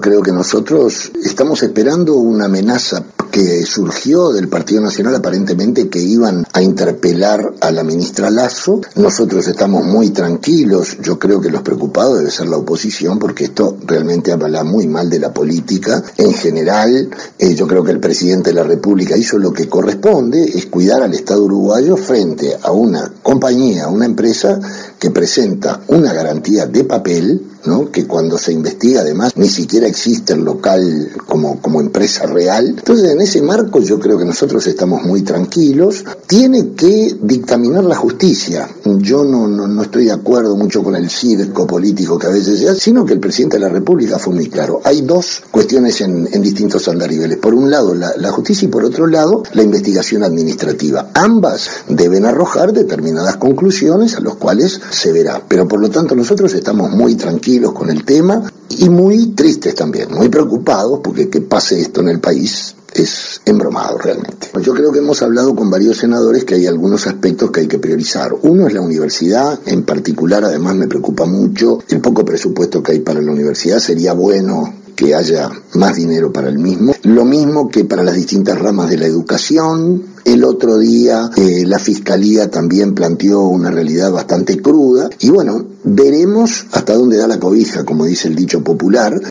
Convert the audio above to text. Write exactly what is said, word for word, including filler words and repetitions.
creo que nosotros estamos esperando una amenaza que surgió del Partido Nacional, aparentemente que iban a interpelar a la ministra Lasso. Nosotros estamos muy tranquilos, yo creo que los preocupados debe ser la oposición, porque esto realmente habla muy mal de la política en general. Eh, yo creo que el presidente de la República hizo lo que corresponde, es cuidar al Estado uruguayo frente a una compañía, a una empresa que presenta una garantía de papel, ¿no? Que cuando se investiga además ni siquiera existe el local como, como empresa real. Entonces, en ese marco yo creo que nosotros estamos muy tranquilos. Tiene que dictaminar la justicia. Yo no, no, no estoy de acuerdo mucho con el circo político que a veces se hace, sino que el presidente de la República fue muy claro. Hay dos cuestiones en, en distintos andariveles. Por un lado la, la justicia y por otro lado la investigación administrativa. Ambas deben arrojar determinadas conclusiones a las cuales se verá. Pero por lo tanto nosotros estamos muy tranquilos con el tema y muy tristes también, muy preocupados porque que pase esto en el país es embromado realmente. Yo creo que hemos hablado con varios senadores que hay algunos aspectos que hay que priorizar. Uno es la universidad, en particular además me preocupa mucho el poco presupuesto que hay para la universidad. Sería bueno que haya más dinero para el mismo, lo mismo que para las distintas ramas de la educación. El otro día eh, la Fiscalía también planteó una realidad bastante cruda y bueno, veremos hasta dónde da la cobija, como dice el dicho popular.